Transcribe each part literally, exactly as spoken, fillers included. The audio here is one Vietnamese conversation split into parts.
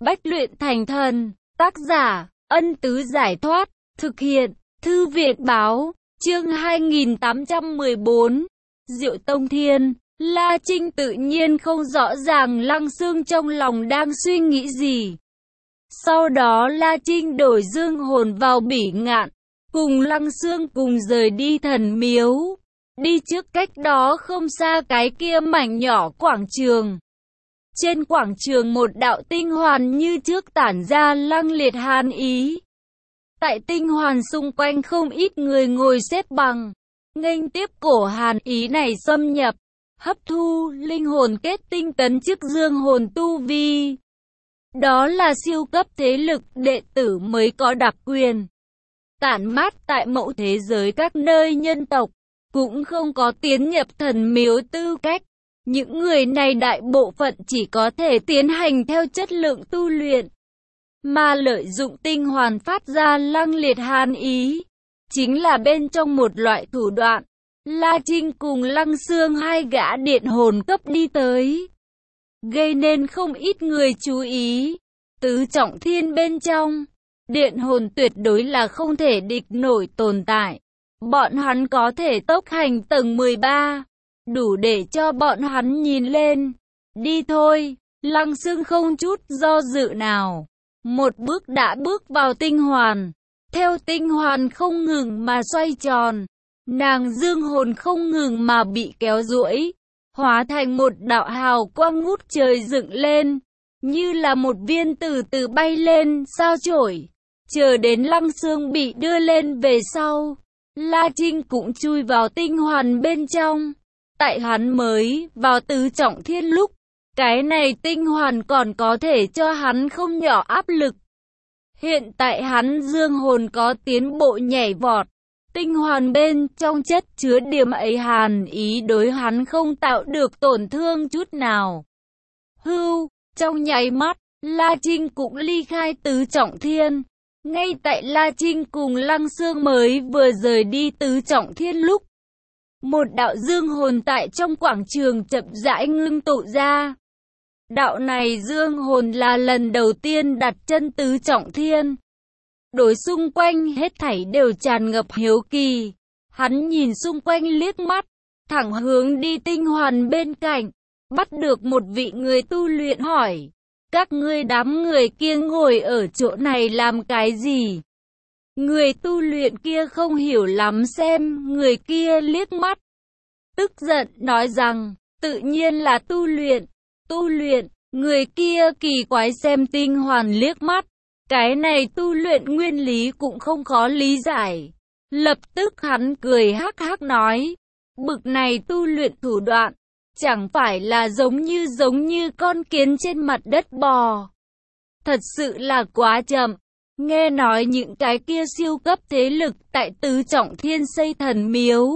Bách luyện thành thần, tác giả, Ân Tứ Giải Thoát, thực hiện, Thư viện Báo, chương hai nghìn tám trăm mười bốn, Diệu Tông Thiên. La Trinh tự nhiên không rõ ràng Lăng Xương trong lòng đang suy nghĩ gì. Sau đó La Trinh đổi dương hồn vào Bỉ Ngạn, cùng Lăng Xương cùng rời đi thần miếu. Đi trước cách đó không xa cái kia mảnh nhỏ quảng trường. Trên quảng trường một đạo tinh hoàn như trước tản ra lăng liệt hàn ý. Tại tinh hoàn xung quanh không ít người ngồi xếp bằng, nghênh tiếp cổ hàn ý này xâm nhập, hấp thu linh hồn kết tinh tấn chức dương hồn tu vi. Đó là siêu cấp thế lực đệ tử mới có đặc quyền. Tản mát tại mẫu thế giới các nơi nhân tộc, cũng không có tiến nhập thần miếu tư cách. Những người này đại bộ phận chỉ có thể tiến hành theo chất lượng tu luyện, mà lợi dụng tinh hoàn phát ra lăng liệt hàn ý, chính là bên trong một loại thủ đoạn. La Trinh cùng Lăng Xương hai gã điện hồn cấp đi tới, gây nên không ít người chú ý. Tứ trọng thiên bên trong, điện hồn tuyệt đối là không thể địch nổi tồn tại. Bọn hắn có thể tốc hành tầng mười ba, đủ để cho bọn hắn nhìn lên. Đi thôi, Lăng Xương không chút do dự nào, một bước đã bước vào tinh hoàn. Theo tinh hoàn không ngừng mà xoay tròn, nàng dương hồn không ngừng mà bị kéo duỗi, hóa thành một đạo hào quang ngút trời dựng lên, như là một viên từ từ bay lên sao chổi. Chờ đến Lăng Xương bị đưa lên về sau, La Trinh cũng chui vào tinh hoàn bên trong. Tại hắn mới vào tứ trọng thiên lúc, cái này tinh hoàn còn có thể cho hắn không nhỏ áp lực. Hiện tại hắn dương hồn có tiến bộ nhảy vọt, tinh hoàn bên trong chất chứa điểm ấy hàn ý đối hắn không tạo được tổn thương chút nào. Hưu, trong nháy mắt, La Trinh cũng ly khai tứ trọng thiên. Ngay tại La Trinh cùng Lăng Xương mới vừa rời đi tứ trọng thiên lúc, một đạo dương hồn tại trong quảng trường chậm rãi ngưng tụ ra. Đạo này dương hồn là lần đầu tiên đặt chân tứ trọng thiên. Đối xung quanh hết thảy đều tràn ngập hiếu kỳ. Hắn nhìn xung quanh liếc mắt, thẳng hướng đi tinh hoàn bên cạnh, bắt được một vị người tu luyện hỏi: các ngươi đám người kia ngồi ở chỗ này làm cái gì? Người tu luyện kia không hiểu lắm xem người kia liếc mắt, tức giận nói rằng, tự nhiên là tu luyện, tu luyện. Người kia kỳ quái xem tinh hoàn liếc mắt, cái này tu luyện nguyên lý cũng không khó lý giải. Lập tức hắn cười hắc hắc nói, bực này tu luyện thủ đoạn, chẳng phải là giống như giống như con kiến trên mặt đất bò. Thật sự là quá chậm. Nghe nói những cái kia siêu cấp thế lực tại tứ trọng thiên xây thần miếu.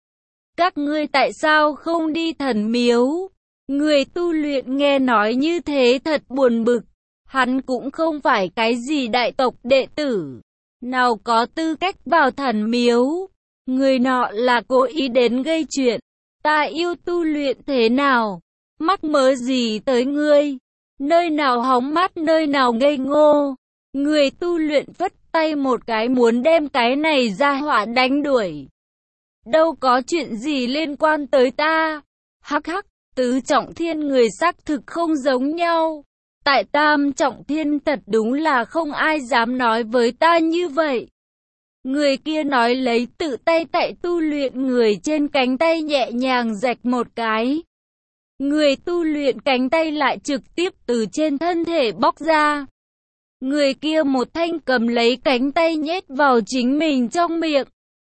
Các ngươi tại sao không đi thần miếu? Người tu luyện nghe nói như thế thật buồn bực. Hắn cũng không phải cái gì đại tộc đệ tử, nào có tư cách vào thần miếu. Người nọ là cố ý đến gây chuyện. Ta yêu tu luyện thế nào? Mắc mớ gì tới ngươi? Nơi nào hóng mát nơi nào ngây ngô? Người tu luyện vất tay một cái muốn đem cái này ra hỏa đánh đuổi. Đâu có chuyện gì liên quan tới ta. Hắc hắc, tứ trọng thiên người xác thực không giống nhau. Tại tam trọng thiên thật đúng là không ai dám nói với ta như vậy. Người kia nói lấy tự tay tại tu luyện người trên cánh tay nhẹ nhàng rạch một cái. Người tu luyện cánh tay lại trực tiếp từ trên thân thể bóc ra. Người kia một thanh cầm lấy cánh tay nhét vào chính mình trong miệng.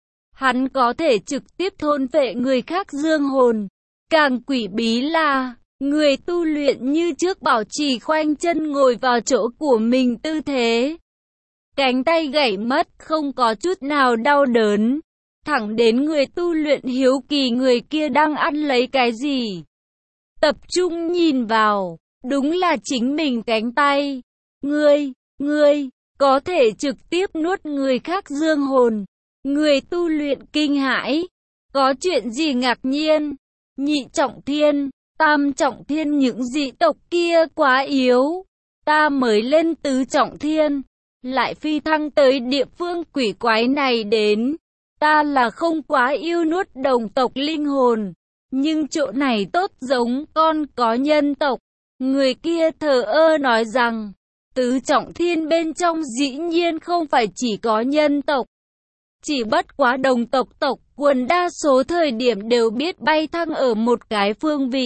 Hắn có thể trực tiếp thôn phệ người khác dương hồn. Càng quỷ bí là, người tu luyện như trước bảo trì khoanh chân ngồi vào chỗ của mình tư thế. Cánh tay gãy mất không có chút nào đau đớn. Thẳng đến người tu luyện hiếu kỳ người kia đang ăn lấy cái gì. Tập trung nhìn vào, đúng là chính mình cánh tay. Ngươi, ngươi, có thể trực tiếp nuốt người khác dương hồn. Người tu luyện kinh hãi. Có chuyện gì ngạc nhiên? Nhị trọng thiên, tam trọng thiên những dị tộc kia quá yếu. ta mới lên tứ trọng thiên, lại phi thăng tới địa phương quỷ quái này đến. Ta là không quá yêu nuốt đồng tộc linh hồn, nhưng chỗ này tốt giống con có nhân tộc. Người kia thờ ơ nói rằng, tứ trọng thiên bên trong dĩ nhiên không phải chỉ có nhân tộc. Chỉ bất quá đồng tộc tộc quần đa số thời điểm đều biết bay thăng ở một cái phương vị.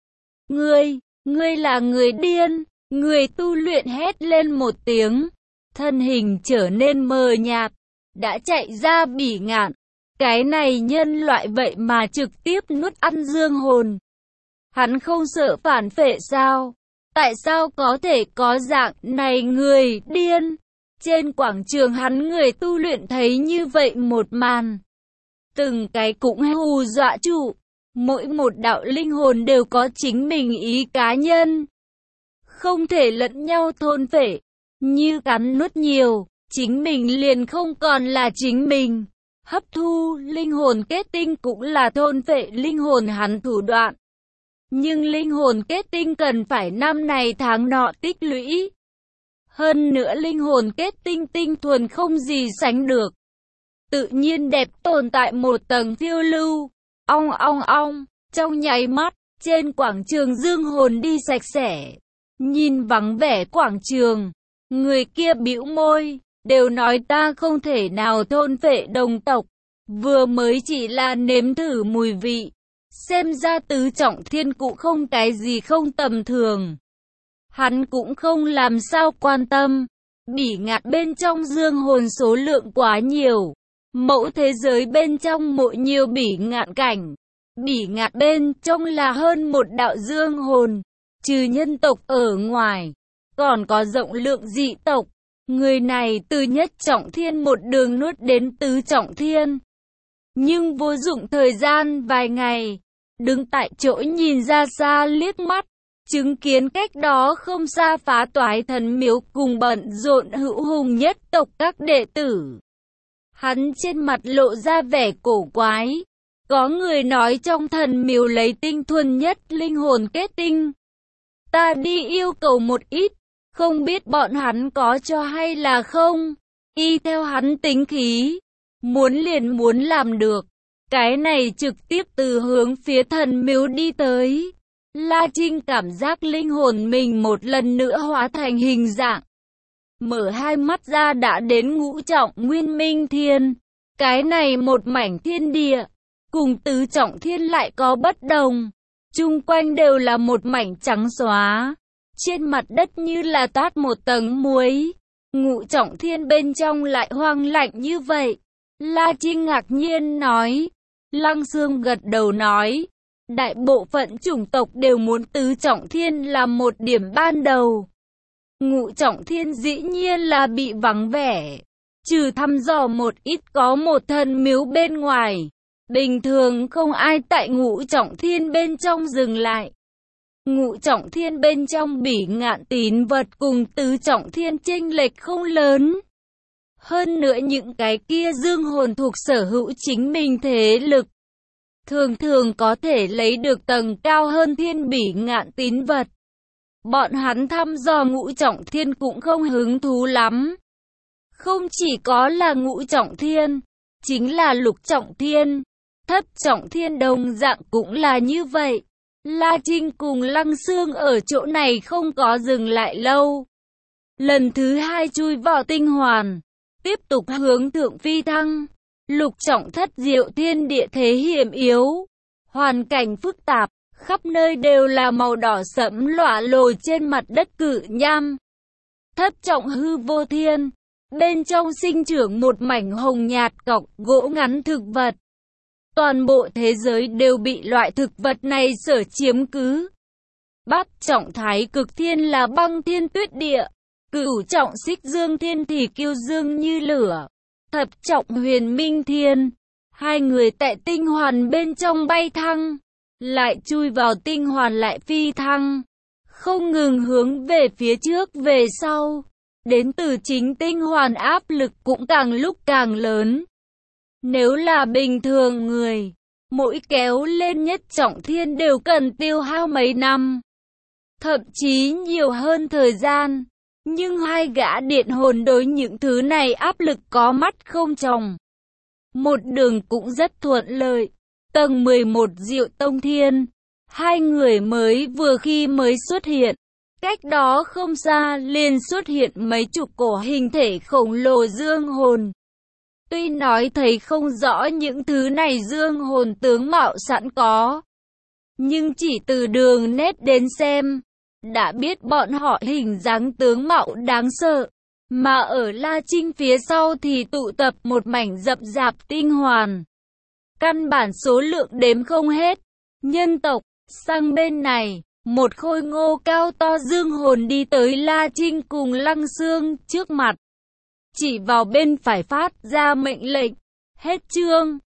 Ngươi, ngươi là người điên, người tu luyện hét lên một tiếng, thân hình trở nên mờ nhạt, đã chạy ra Bỉ Ngạn. Cái này nhân loại vậy mà trực tiếp nuốt ăn dương hồn. Hắn không sợ phản phệ sao? Tại sao có thể có dạng này người điên? Trên quảng trường hắn người tu luyện thấy như vậy một màn. Từng cái cũng hù dọa trụ. Mỗi một đạo linh hồn đều có chính mình ý cá nhân. Không thể lẫn nhau thôn phệ. Như cắn nuốt nhiều, chính mình liền không còn là chính mình. Hấp thu linh hồn kết tinh cũng là thôn phệ linh hồn hắn thủ đoạn. Nhưng linh hồn kết tinh cần phải năm này tháng nọ tích lũy. Hơn nữa linh hồn kết tinh tinh thuần không gì sánh được. Tự nhiên đẹp tồn tại một tầng phiêu lưu. Ong ong ong, trong nháy mắt, trên quảng trường dương hồn đi sạch sẽ. Nhìn vắng vẻ quảng trường, người kia bĩu môi, đều nói ta không thể nào thôn phệ đồng tộc. Vừa mới chỉ là nếm thử mùi vị. Xem ra tứ trọng thiên cũng không cái gì không tầm thường. Hắn cũng không làm sao quan tâm. Bỉ Ngạn bên trong dương hồn số lượng quá nhiều. Mẫu thế giới bên trong mộ nhiều Bỉ Ngạn cảnh. Bỉ Ngạn bên trong là hơn một đạo dương hồn. Trừ nhân tộc ở ngoài, còn có rộng lượng dị tộc. Người này từ nhất trọng thiên một đường nuốt đến tứ trọng thiên. Nhưng vô dụng thời gian vài ngày. Đứng tại chỗ nhìn ra xa liếc mắt, chứng kiến cách đó không xa phá toái thần miếu cùng bận rộn hữu hùng nhất tộc các đệ tử. Hắn trên mặt lộ ra vẻ cổ quái. Có người nói trong thần miếu lấy tinh thuần nhất linh hồn kết tinh. Ta đi yêu cầu một ít, không biết bọn hắn có cho hay là không. Y theo hắn tính khí, muốn liền muốn làm được. Cái này trực tiếp từ hướng phía thần miếu đi tới. La Trinh cảm giác linh hồn mình một lần nữa hóa thành hình dạng. Mở hai mắt ra đã đến ngũ trọng nguyên minh thiên. Cái này một mảnh thiên địa, cùng tứ trọng thiên lại có bất đồng. Chung quanh đều là một mảnh trắng xóa. Trên mặt đất như là toát một tầng muối. Ngũ trọng thiên bên trong lại hoang lạnh như vậy. La Trinh ngạc nhiên nói. Lăng Xương gật đầu nói, đại bộ phận chủng tộc đều muốn tứ trọng thiên làm một điểm ban đầu. Ngũ trọng thiên dĩ nhiên là bị vắng vẻ, trừ thăm dò một ít có một thần miếu bên ngoài. Bình thường không ai tại ngũ trọng thiên bên trong dừng lại. Ngũ trọng thiên bên trong Bỉ Ngạn tín vật cùng tứ trọng thiên chênh lệch không lớn. Hơn nữa những cái kia dương hồn thuộc sở hữu chính mình thế lực. Thường thường có thể lấy được tầng cao hơn thiên Bỉ Ngạn tín vật. Bọn hắn thăm dò ngũ trọng thiên cũng không hứng thú lắm. Không chỉ có là ngũ trọng thiên, chính là lục trọng thiên, thất trọng thiên đồng dạng cũng là như vậy. La Trinh cùng Lăng Xương ở chỗ này không có dừng lại lâu. Lần thứ hai chui vào tinh hoàn, tiếp tục hướng thượng phi thăng. Lục trọng thất diệu thiên địa thế hiểm yếu, hoàn cảnh phức tạp, khắp nơi đều là màu đỏ sẫm lỏa lồ trên mặt đất cự nham. Thất trọng hư vô thiên, bên trong sinh trưởng một mảnh hồng nhạt cọc gỗ ngắn thực vật. Toàn bộ thế giới đều bị loại thực vật này sở chiếm cứ. Bát trọng thái cực thiên là băng thiên tuyết địa, cửu trọng xích dương thiên thì kiêu dương như lửa. Thập trọng huyền minh thiên, hai người tại tinh hoàn bên trong bay thăng, lại chui vào tinh hoàn lại phi thăng, không ngừng hướng về phía trước về sau. Đến từ chính tinh hoàn áp lực cũng càng lúc càng lớn. Nếu là bình thường người, mỗi kéo lên nhất trọng thiên đều cần tiêu hao mấy năm, thậm chí nhiều hơn thời gian. Nhưng hai gã điện hồn đối những thứ này áp lực có mắt không tròng. Một đường cũng rất thuận lợi. Tầng mười một Diệu Tông Thiên. Hai người mới vừa khi mới xuất hiện. Cách đó không xa liền xuất hiện mấy chục cổ hình thể khổng lồ dương hồn. Tuy nói thấy không rõ những thứ này dương hồn tướng mạo sẵn có, nhưng chỉ từ đường nét đến xem, đã biết bọn họ hình dáng tướng mạo đáng sợ. Mà ở La Trinh phía sau thì tụ tập một mảnh rậm rạp tinh hoàn. Căn bản số lượng đếm không hết. Nhân tộc, sang bên này, một khôi ngô cao to dương hồn đi tới La Trinh cùng Lăng Xương trước mặt. Chỉ vào bên phải phát ra mệnh lệnh. Hết chương.